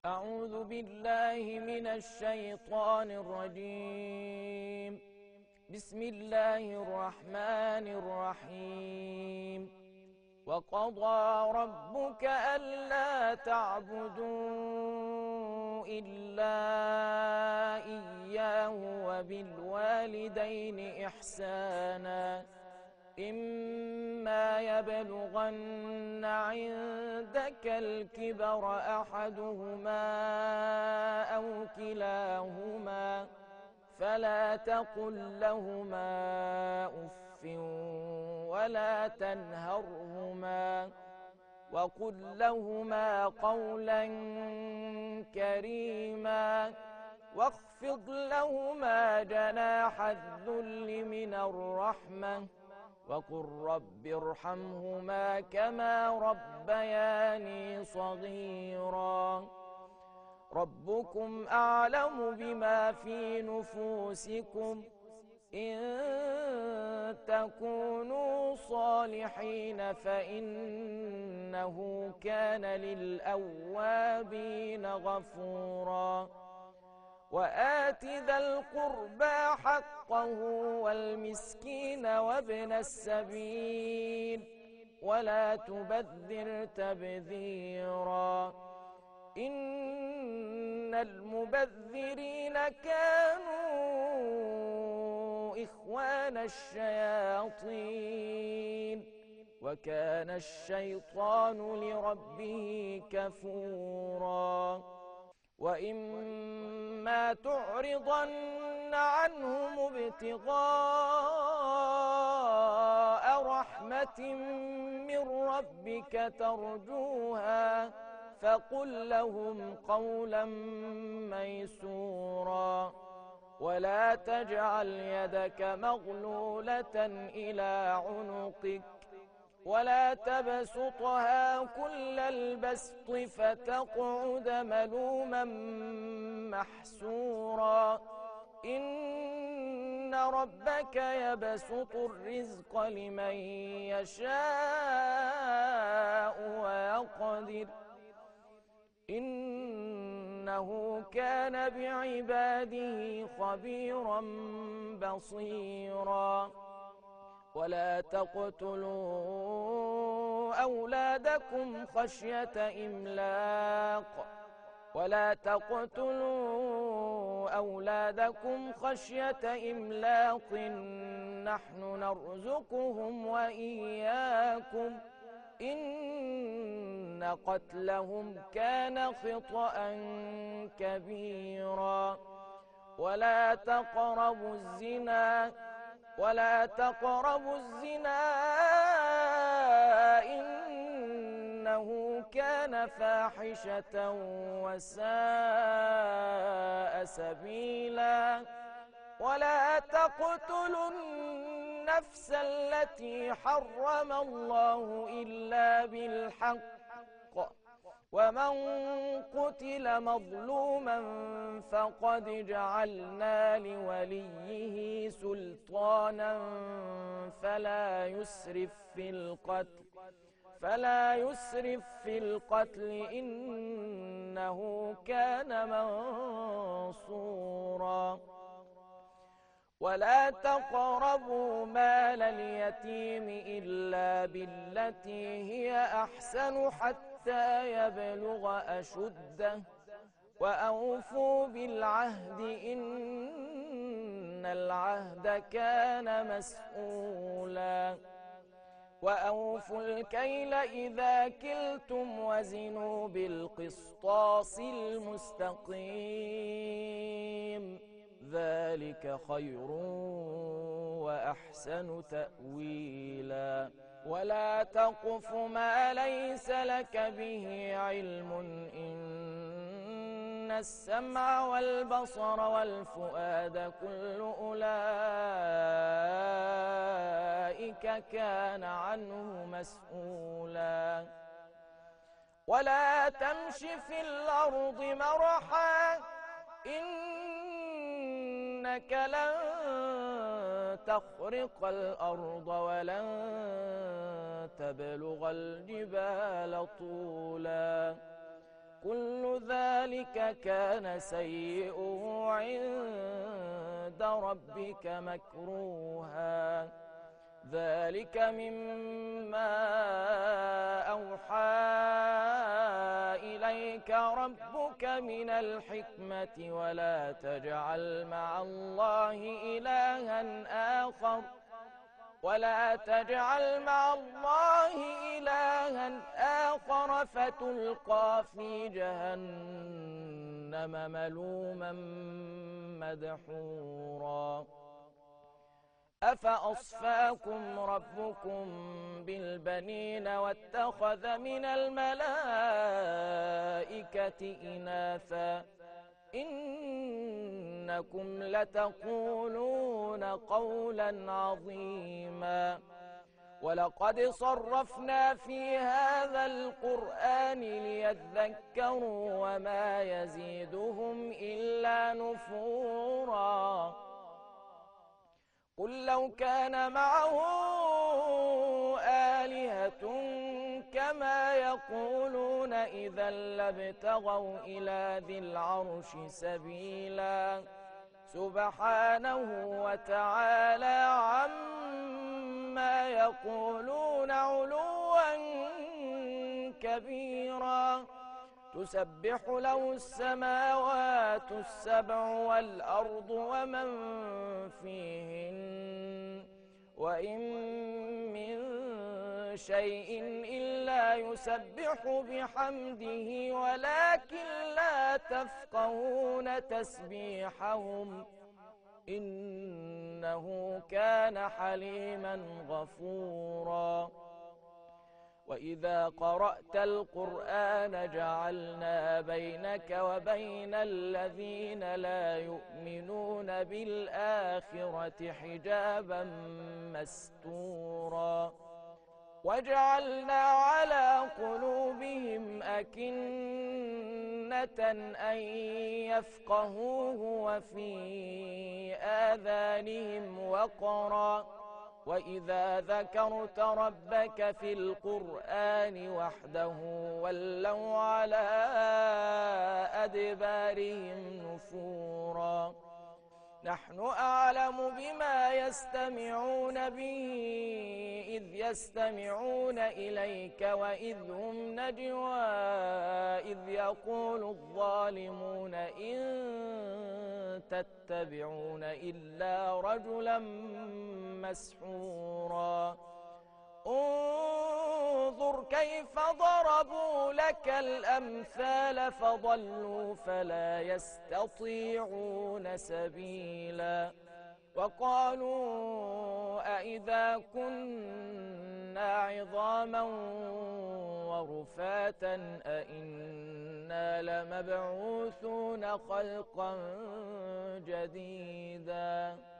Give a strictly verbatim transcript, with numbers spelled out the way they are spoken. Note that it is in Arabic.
أعوذ بالله من الشيطان الرجيم. بسم الله الرحمن الرحيم. وقضى ربك ألا تعبدوا إلا إياه وبالوالدين إحسانا إما يبلغن عندك الكبر أحدهما أو كلاهما فلا تقل لهما أف ولا تنهرهما وقل لهما قولا كريما واخفض لهما جناح الذل من الرحمة وقل رب ارحمهما كما ربياني صغيرا. ربكم أعلم بما في نفوسكم إن تكونوا صالحين فإنه كان للأوابين غفورا. وآت ذا القربى حقه والمسكين وابن السبيل ولا تبذر تبذيرا إن المبذرين كانوا إخوان الشياطين وكان الشيطان لربه كفورا. وإما تعرضن عنهم ابتغاء رحمة من ربك ترجوها فقل لهم قولا ميسورا. ولا تجعل يدك مغلولة إلى عنقك ولا تبسطها كل البسط فتقعد ملوما محسورا. إن ربك يبسط الرزق لمن يشاء ويقدر إنه كان بعباده خبيرا بصيرا. ولا تقتلوا أولادكم خشية إملاق ولا تقتلوا أولادكم خشية إملاق نحن نرزقهم وإياكم إن قتلهم كان خطأ كبيرا. ولا تقربوا الزنا ولا تقربوا الزنا إنه كان فاحشة وساء سبيلا. ولا تقتلوا النفس التي حرم الله إلا بالحق ومن قتل مظلوما فقد جعلنا لوليه سلطانا فلا يسرف في القتل فلا يسرف في القتل إنه كان منصورا. ولا تقربوا مال اليتيم إلا بالتي هي أحسن حتى يبلغ أشده وأوفوا بالعهد إن العهد كان مسؤولا. وأوفوا الكيل إذا كلتم وزنوا بالقسطاس المستقيم ذلك خير وأحسن تأويلا. ولا تقف ما ليس لك به علم إن السمع والبصر والفؤاد كل أولئك كان عنه مسؤولا. ولا تمش في الأرض مرحا إنك لن تخرق الأرض ولن تبلغ الجبال طولا كل ذلك كان سيئه عند ربك مكروها ذلك مما أوحى إليك ربك من الحكمة ولا تجعل مع الله إلها آخر ولا تجعل مع الله إلها آخر فتلقى في جهنم ملوما مدحورا أفأصفاكم ربكم بالبنين واتخذ من الملائكة إناثا إنكم لتقولون قولا عظيما ولقد صرفنا في هذا القرآن ليذكروا وما يزيدهم إلا نفورا قل لو كان معه آلهة كما يقولون إذا لابتغوا إلى ذي العرش سبيلا سبحانه وتعالى عما يقولون علوا كبيرا تسبح له السماوات السبع والأرض ومن فيهن وإن من شيء إلا يسبح بحمده ولكن لا تفقهون تسبيحهم إنه كان حليما غفورا وإذا قرأت القرآن جعلنا بينك وبين الذين لا يؤمنون بالآخرة حجابا مستورا وجعلنا على قلوبهم أكنة أن يفقهوه وفي آذانهم وقرا وإذا ذكرت ربك في القرآن وحده ولوا على أدبارهم نفورا نحن أعلم بما يستمعون به إذ يستمعون إليك وإذ هم نجوى إذ يقول الظالمون إن تتبعون إلا رجلا مسحورا انظر كيف ضربوا لك الأمثال فضلوا فلا يستطيعون سبيلا وقالوا أإذا كنا عظاما ورفاتا أإنا لمبعوثون خلقا جديدا